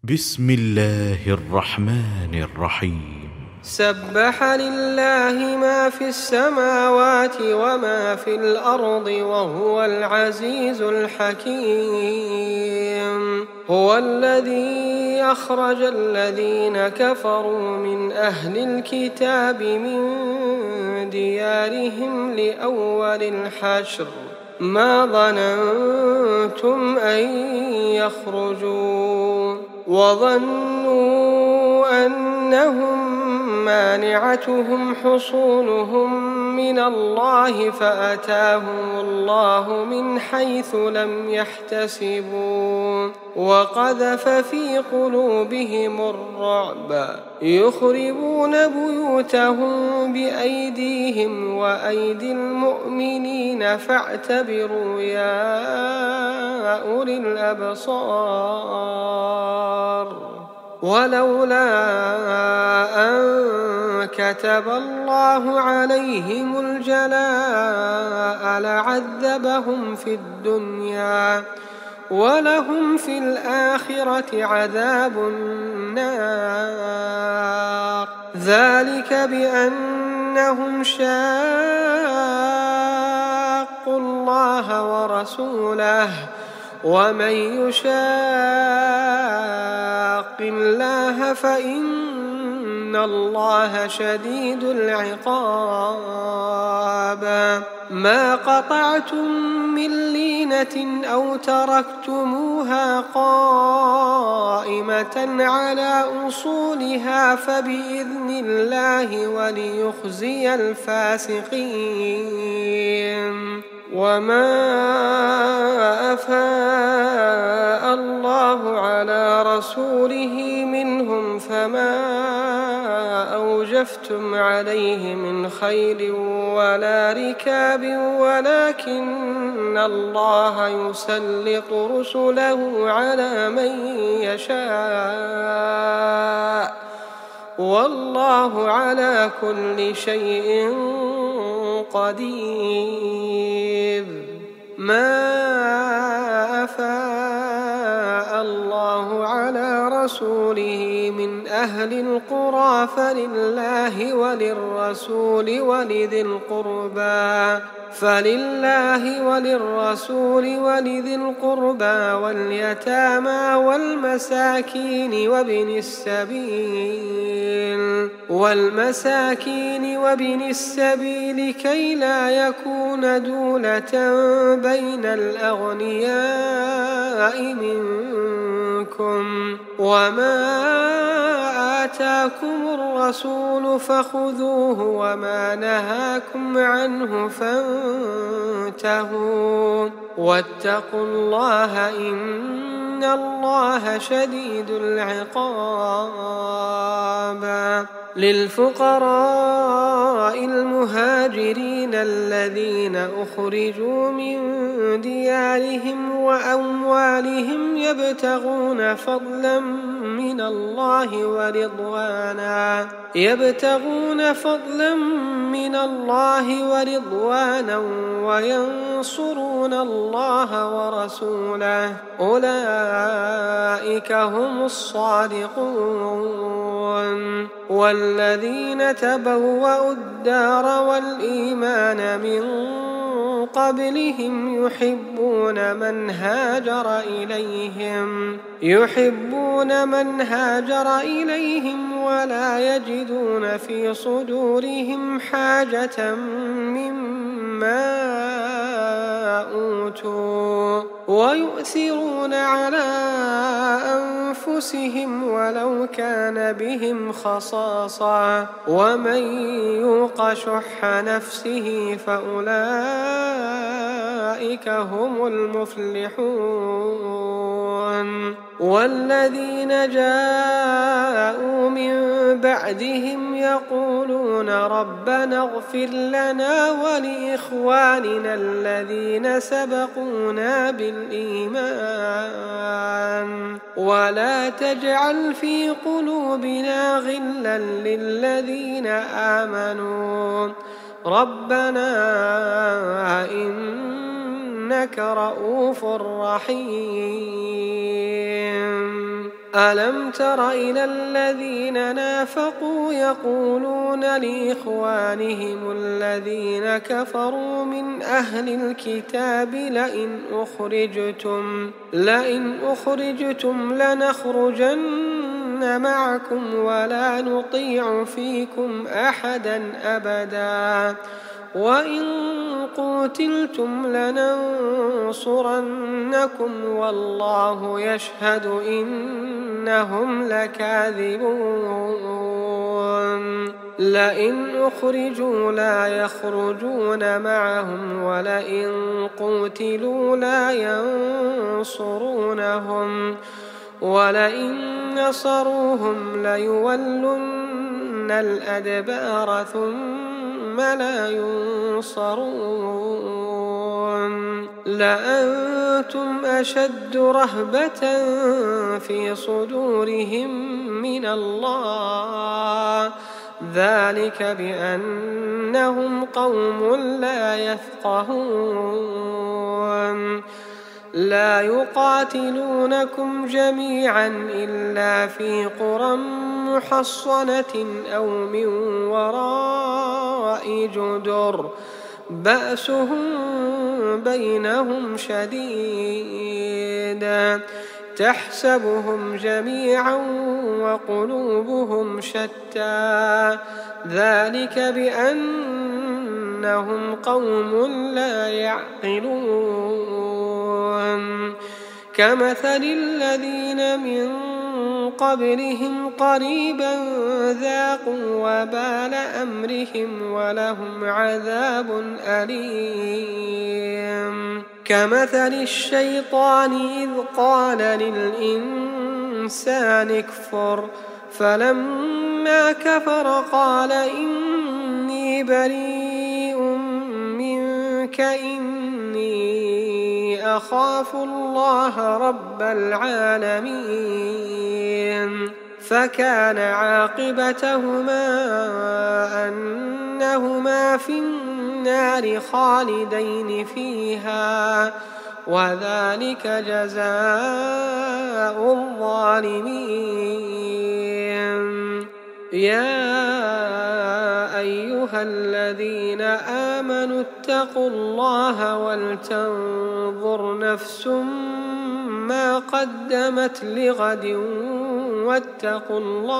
بسم الله الرحمن الرحيم. سبح لله ما في السماوات وما في الأرض وهو العزيز الحكيم. هو الذي أخرج الذين كفروا من أهل الكتاب من ديارهم لأول الحشر ما ظننتم أن يخرجوا وظنوا أنهم مانعتهم حصونهم من الله فأتاهم الله من حيث لم يحتسبوا وقذف في قلوبهم الرعب يخربون بيوتهم بأيديهم وأيدي المؤمنين فاعتبروا يا أولي الأبصار. ولولا أن كتب الله عليهم الجلاء لعذبهم في الدنيا ولهم في الآخرة عذاب النار ذلك بأنهم شاقوا الله ورسوله ومن يشاق الله فإن الله شديد العقاب. ما قطعتم من لينة أو تركتموها قائمة على أصولها فبإذن الله وليخزي الفاسقين. وما أفاء الله على رسوله منهم فما أوجفتم عليه من خيل ولا ركاب ولكن الله يسلط رسله على من يشاء والله على كل شيء قدير. ما أفاء الله على رسوله من أهل القرى فلله وللرسول ولذي القربى واليتامى والمساكين وابن السبيل كي لا يكون دولة بين الأغنياء منكم. وما آتاكم الرسول فخذوه وما نهاكم عنه فانتهوا واتقوا الله إن الله شديد العقاب. للفقراء المهاجرين الذين أخرجوا من ديارهم وأموالهم يبتغون فضلا من الله ورضوانا وينصرون الله ورسوله أولئك هم الصادقون. والذين تبوأوا الدار والإيمان من قبلهم يحبون من هاجر إليهم ولا يجدون في صدورهم حاجة مما أوتوا ويؤثرون على أنفسهم ولو كان بهم خصاصة ومن يوق شح نفسه فأولئك هم المفلحون. والذين جاءوا من بعدهم يقولون ربنا اغفر لنا ولإخواننا الذين سبقونا بالإيمان ولا تجعل في قلوبنا غلا للذين آمنوا ربنا إنك رؤوف رحيم. ألم تر إلى الذين نافقوا يقولون لإخوانهم الذين كفروا من أهل الكتاب لئن أخرجتم لنخرجن معكم ولا نطيع فيكم أحدا أبدا وإن قوتلتم لننصرنكم والله يشهد إنهم لكاذبون لئن أخرجوا لا يخرجون معهم ولئن قوتلوا لا ينصرونهم ولئن نصروهم ليولن الأدبار ثم لا ينصرون لأنتم أشد رهبة في صدورهم من الله ذلك بأنهم قوم لا يفقهون لا يقاتلونكم جميعا إلا في قرى محصنة أو من وراء جدر بأسهم بينهم شديد تحسبهم جميعا وقلوبهم شتى ذلك بأنهم قوم لا يعقلون كمثل الذين من قبلهم قريبا ذاقوا وبال أمرهم ولهم عذاب أليم كمثل الشيطان إذ قال للإنسان اكفر فلما كفر قال إني بريء منك إني أخاف الله رب العالمين فكان عاقبتهما أنهما في النار خالدين فيها وذلك جزاء الظالمين يا أيها الذين آمنوا اتقوا الله ولتنظر نفس ما قدمت لغد واتقوا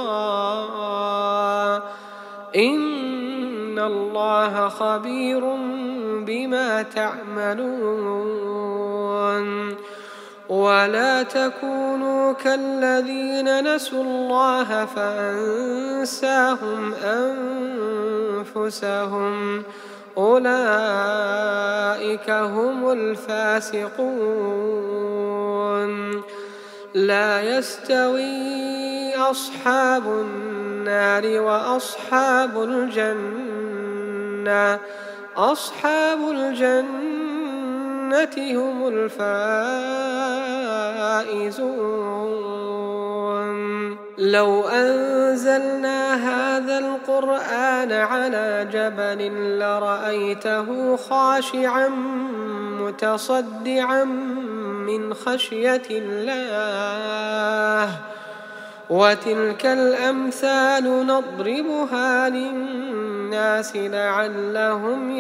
الله إن الله خبير بما تعملون ولا تكونوا كالذين نسوا الله فأنساهم أنفسهم أولئك هم الفاسقون لا يستوي أصحاب النار وأصحاب الجنة أصحاب الجنة هم الفائزون لو أنزلنا هذا القرآن على جبل لرأيته خاشعا متصدعا من خشية الله وتلك الأمثال نضربها للناس لعلهم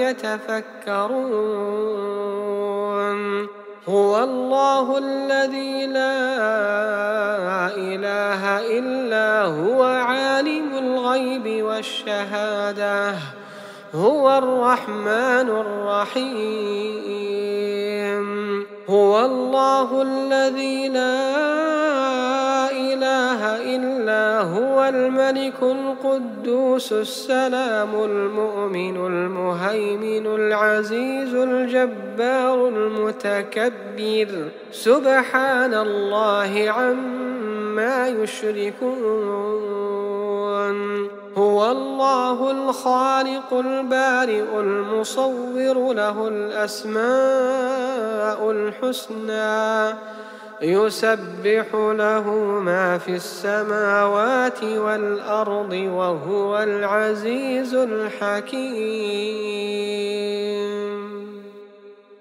يتفكرون هو الله الذي لا إله إلا هو عالم الغيب والشهادة هو الرحمن الرحيم هو الله الذي لا إله إلا هو الملك القدوس السلام المؤمن المهيمن العزيز الجبار المتكبر سبحان الله عما يشركون هو الله الخالق البارئ المصور له الأسماء الحسنى يسبح له ما في السماوات والأرض وهو العزيز الحكيم